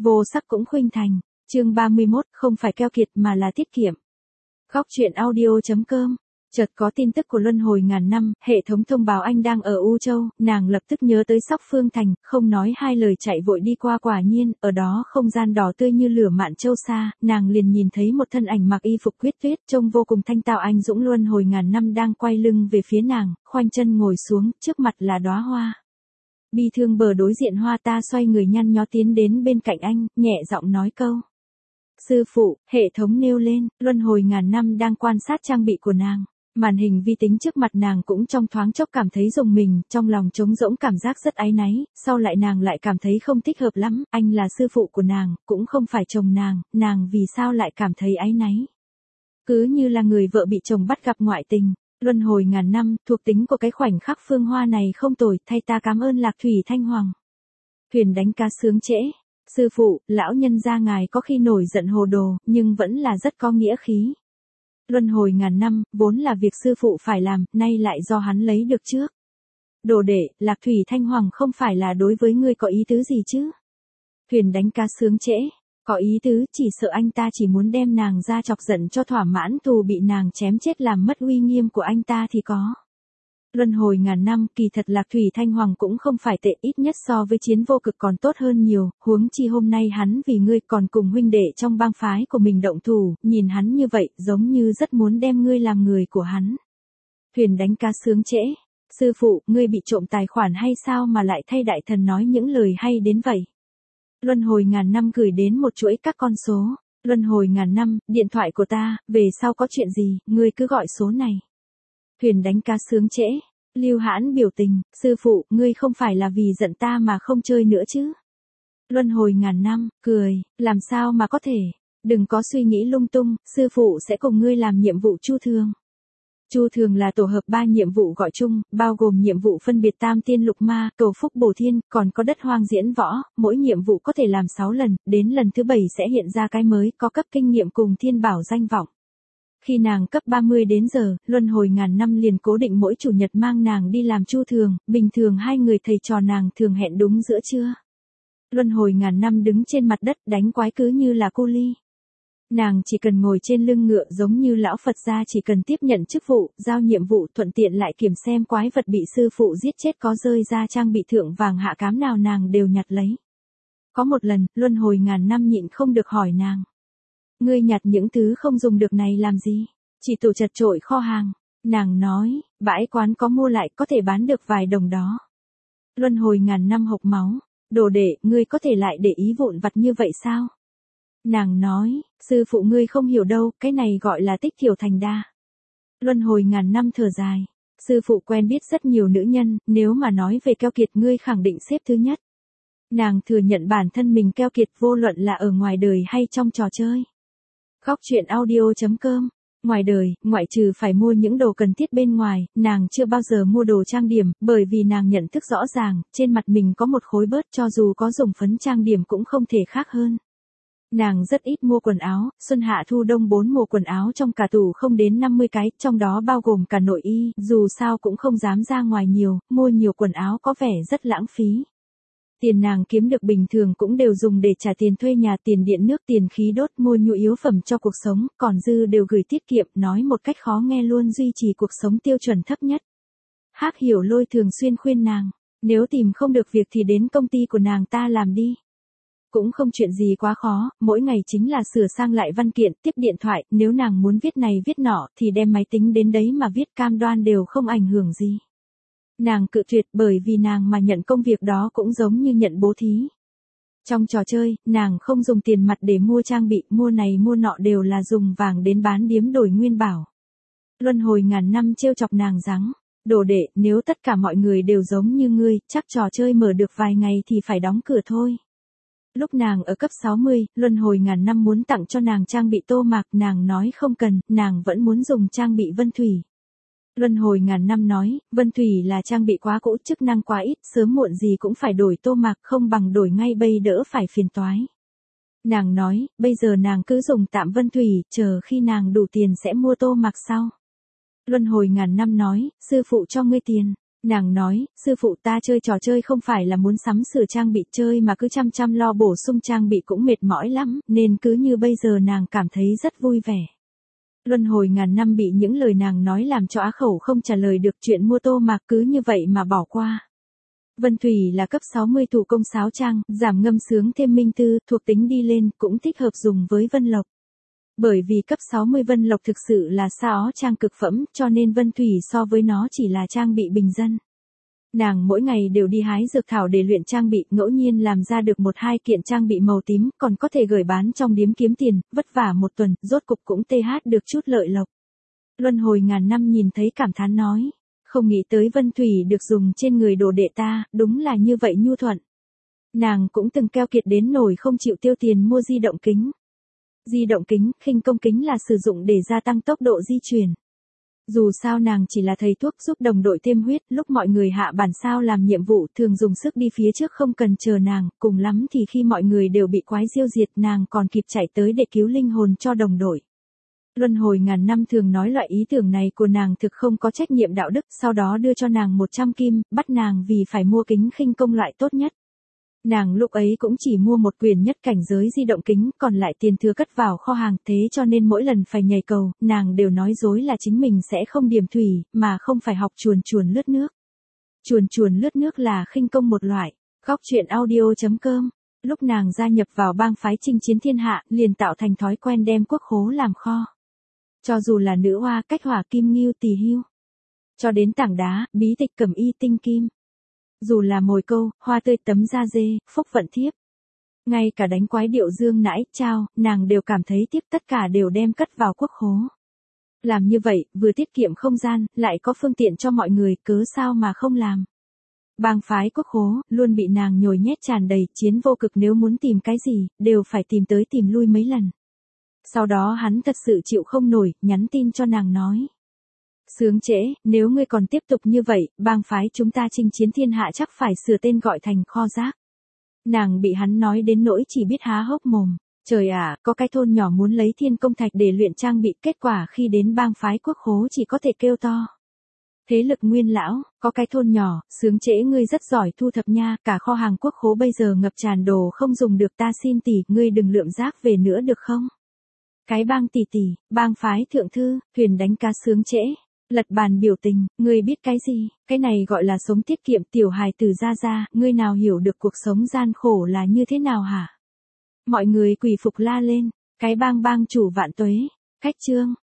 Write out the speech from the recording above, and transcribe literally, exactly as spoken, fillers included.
Vô sắc cũng khuynh thành. Chương ba mươi mốt, không phải keo kiệt mà là tiết kiệm. Góc truyện audio chấm com. Chợt có tin tức của luân hồi ngàn năm, hệ thống thông báo anh đang ở U Châu, nàng lập tức nhớ tới Sóc Phương Thành, không nói hai lời chạy vội đi qua, quả nhiên, ở đó không gian đỏ tươi như lửa Mạn Châu xa, nàng liền nhìn thấy một thân ảnh mặc y phục quyết tuyết, trông vô cùng thanh tao anh dũng. Luân hồi ngàn năm đang quay lưng về phía nàng, khoanh chân ngồi xuống, trước mặt là đóa hoa. Bi thương bờ đối diện hoa, ta xoay người nhăn nhó tiến đến bên cạnh anh, nhẹ giọng nói câu. Sư phụ, hệ thống nêu lên, luân hồi ngàn năm đang quan sát trang bị của nàng. Màn hình vi tính trước mặt nàng cũng trong thoáng chốc cảm thấy rùng mình, trong lòng trống rỗng cảm giác rất áy náy, sau lại nàng lại cảm thấy không thích hợp lắm, anh là sư phụ của nàng, cũng không phải chồng nàng, nàng vì sao lại cảm thấy áy náy. Cứ như là người vợ bị chồng bắt gặp ngoại tình. Luân hồi ngàn năm, thuộc tính của cái khoảnh khắc phương hoa này không tồi, thay ta cảm ơn Lạc Thủy Thanh Hoàng. Thuyền đánh cá sướng trễ. Sư phụ, lão nhân gia ngài có khi nổi giận hồ đồ, nhưng vẫn là rất có nghĩa khí. Luân hồi ngàn năm, vốn là việc sư phụ phải làm, nay lại do hắn lấy được trước. Đồ đệ, Lạc Thủy Thanh Hoàng không phải là đối với ngươi có ý tứ gì chứ? Thuyền đánh cá sướng trễ. Có ý tứ, chỉ sợ anh ta chỉ muốn đem nàng ra chọc giận cho thỏa mãn thù bị nàng chém chết làm mất uy nghiêm của anh ta thì có. Luân hồi ngàn năm, kỳ thật Lạc Thủy Thanh Hoàng cũng không phải tệ, ít nhất so với Chiến Vô Cực còn tốt hơn nhiều, huống chi hôm nay hắn vì ngươi còn cùng huynh đệ trong bang phái của mình động thủ, nhìn hắn như vậy, giống như rất muốn đem ngươi làm người của hắn. Thuyền đánh cá sướng trễ. Sư phụ, ngươi bị trộm tài khoản hay sao mà lại thay đại thần nói những lời hay đến vậy? Luân hồi ngàn năm gửi đến một chuỗi các con số. Luân hồi ngàn năm, điện thoại của ta, về sau có chuyện gì, ngươi cứ gọi số này. Thuyền đánh cá sướng trễ. Lưu Hãn biểu tình, sư phụ, ngươi không phải là vì giận ta mà không chơi nữa chứ? Luân hồi ngàn năm, cười, làm sao mà có thể, đừng có suy nghĩ lung tung, sư phụ sẽ cùng ngươi làm nhiệm vụ chu thường. Chu thường là tổ hợp ba nhiệm vụ gọi chung, bao gồm nhiệm vụ phân biệt tam tiên lục ma, cầu phúc bổ thiên, còn có đất hoang diễn võ, mỗi nhiệm vụ có thể làm sáu lần, đến lần thứ bảy sẽ hiện ra cái mới, có cấp kinh nghiệm cùng thiên bảo danh vọng. Khi nàng cấp ba mươi đến giờ, luân hồi ngàn năm liền cố định mỗi chủ nhật mang nàng đi làm chu thường, bình thường hai người thầy trò nàng thường hẹn đúng giữa trưa. Luân hồi ngàn năm đứng trên mặt đất đánh quái cứ như là cô ly. Nàng chỉ cần ngồi trên lưng ngựa giống như lão Phật gia, chỉ cần tiếp nhận chức vụ, giao nhiệm vụ, thuận tiện lại kiểm xem quái vật bị sư phụ giết chết có rơi ra trang bị thượng vàng hạ cám nào nàng đều nhặt lấy. Có một lần, luân hồi ngàn năm nhịn không được hỏi nàng. Ngươi nhặt những thứ không dùng được này làm gì? Chỉ tủ chật trội kho hàng. Nàng nói, bãi quán có mua lại có thể bán được vài đồng đó. Luân hồi ngàn năm hộc máu. Đồ đệ, ngươi có thể lại để ý vụn vặt như vậy sao? Nàng nói, sư phụ ngươi không hiểu đâu, cái này gọi là tích thiểu thành đa. Luân hồi ngàn năm thở dài. Sư phụ quen biết rất nhiều nữ nhân, nếu mà nói về keo kiệt ngươi khẳng định xếp thứ nhất. Nàng thừa nhận bản thân mình keo kiệt vô luận là ở ngoài đời hay trong trò chơi. Góc truyện audio chấm com. Ngoài đời, ngoại trừ phải mua những đồ cần thiết bên ngoài, nàng chưa bao giờ mua đồ trang điểm, bởi vì nàng nhận thức rõ ràng, trên mặt mình có một khối bớt cho dù có dùng phấn trang điểm cũng không thể khác hơn. Nàng rất ít mua quần áo, xuân hạ thu đông bốn mùa quần áo trong cả tủ không đến năm mươi cái, trong đó bao gồm cả nội y, dù sao cũng không dám ra ngoài nhiều, mua nhiều quần áo có vẻ rất lãng phí. Tiền nàng kiếm được bình thường cũng đều dùng để trả tiền thuê nhà, tiền điện nước, tiền khí đốt, mua nhu yếu phẩm cho cuộc sống, còn dư đều gửi tiết kiệm, nói một cách khó nghe luôn duy trì cuộc sống tiêu chuẩn thấp nhất. Hắc Hiểu Lôi thường xuyên khuyên nàng, nếu tìm không được việc thì đến công ty của nàng ta làm đi. Cũng không chuyện gì quá khó, mỗi ngày chính là sửa sang lại văn kiện, tiếp điện thoại, nếu nàng muốn viết này viết nọ thì đem máy tính đến đấy mà viết, cam đoan đều không ảnh hưởng gì. Nàng cự tuyệt bởi vì nàng mà nhận công việc đó cũng giống như nhận bố thí. Trong trò chơi, nàng không dùng tiền mặt để mua trang bị, mua này mua nọ đều là dùng vàng đến bán điếm đổi nguyên bảo. Luân hồi ngàn năm trêu chọc nàng giắng. Đồ đệ, nếu tất cả mọi người đều giống như ngươi, chắc trò chơi mở được vài ngày thì phải đóng cửa thôi. Lúc nàng ở cấp sáu mươi, luân hồi ngàn năm muốn tặng cho nàng trang bị tô mạc, nàng nói không cần, nàng vẫn muốn dùng trang bị vân thủy. Luân hồi ngàn năm nói, vân thủy là trang bị quá cũ, chức năng quá ít, sớm muộn gì cũng phải đổi tô mạc, không bằng đổi ngay bây đỡ phải phiền toái. Nàng nói, bây giờ nàng cứ dùng tạm vân thủy, chờ khi nàng đủ tiền sẽ mua tô mạc sau. Luân hồi ngàn năm nói, sư phụ cho ngươi tiền. Nàng nói, sư phụ ta chơi trò chơi không phải là muốn sắm sửa trang bị chơi mà cứ chăm chăm lo bổ sung trang bị cũng mệt mỏi lắm, nên cứ như bây giờ nàng cảm thấy rất vui vẻ. Luân hồi ngàn năm bị những lời nàng nói làm cho á khẩu không trả lời được chuyện mua tô mạc cứ như vậy mà bỏ qua. Vân Thủy là cấp sáu mươi thủ công sáo trang, giảm ngâm sướng thêm minh tư, thuộc tính đi lên, cũng thích hợp dùng với Vân Lộc. Bởi vì cấp sáu mươi Vân Lộc thực sự là sao trang cực phẩm, cho nên Vân Thủy so với nó chỉ là trang bị bình dân. Nàng mỗi ngày đều đi hái dược thảo để luyện trang bị, ngẫu nhiên làm ra được một hai kiện trang bị màu tím, còn có thể gửi bán trong điếm kiếm tiền, vất vả một tuần, rốt cục cũng th được chút lợi lộc. Luân hồi ngàn năm nhìn thấy cảm thán nói, không nghĩ tới Vân Thủy được dùng trên người đồ đệ ta, đúng là như vậy nhu thuận. Nàng cũng từng keo kiệt đến nổi không chịu tiêu tiền mua di động kính. Di động kính, khinh công kính là sử dụng để gia tăng tốc độ di chuyển. Dù sao nàng chỉ là thầy thuốc giúp đồng đội thêm huyết, lúc mọi người hạ bản sao làm nhiệm vụ thường dùng sức đi phía trước không cần chờ nàng, cùng lắm thì khi mọi người đều bị quái diêu diệt nàng còn kịp chạy tới để cứu linh hồn cho đồng đội. Luân hồi ngàn năm thường nói loại ý tưởng này của nàng thực không có trách nhiệm đạo đức, sau đó đưa cho nàng một trăm kim, bắt nàng vì phải mua kính khinh công loại tốt nhất. Nàng lúc ấy cũng chỉ mua một quyển nhất cảnh giới di động kính, còn lại tiền thừa cất vào kho hàng, thế cho nên mỗi lần phải nhảy cầu, nàng đều nói dối là chính mình sẽ không điểm thủy, mà không phải học chuồn chuồn lướt nước. Chuồn chuồn lướt nước là khinh công một loại. Góc truyện audio chấm com. Lúc nàng gia nhập vào bang phái chinh chiến thiên hạ, liền tạo thành thói quen đem quốc khố làm kho. Cho dù là nữ hoa, cách hỏa kim ngưu tỳ hưu, cho đến tảng đá, bí tịch cẩm y tinh kim. Dù là mồi câu, hoa tươi tấm da dê, phúc vận thiếp. Ngay cả đánh quái điệu dương nãi, trao, nàng đều cảm thấy tiếp tất cả đều đem cất vào quốc khố. Làm như vậy, vừa tiết kiệm không gian, lại có phương tiện cho mọi người, cớ sao mà không làm. Bang phái quốc khố, luôn bị nàng nhồi nhét tràn đầy, chiến vô cực nếu muốn tìm cái gì, đều phải tìm tới tìm lui mấy lần. Sau đó hắn thật sự chịu không nổi, nhắn tin cho nàng nói. Sướng trễ, nếu ngươi còn tiếp tục như vậy, bang phái chúng ta chinh chiến thiên hạ chắc phải sửa tên gọi thành kho rác. Nàng bị hắn nói đến nỗi chỉ biết há hốc mồm. Trời ạ, có cái thôn nhỏ muốn lấy thiên công thạch để luyện trang bị, kết quả khi đến bang phái quốc khố chỉ có thể kêu to. Thế lực nguyên lão, có cái thôn nhỏ, sướng trễ ngươi rất giỏi thu thập nha, cả kho hàng quốc khố bây giờ ngập tràn đồ không dùng được, ta xin tỷ, ngươi đừng lượm rác về nữa được không? Cái bang tỷ tỷ, bang phái thượng thư, thuyền đánh cá sướng trễ. Lật bàn biểu tình, ngươi biết cái gì, cái này gọi là sống tiết kiệm, tiểu hài tử ra ra, ngươi nào hiểu được cuộc sống gian khổ là như thế nào hả? Mọi người quỳ phục la lên, cái bang bang chủ vạn tuế, cách chương.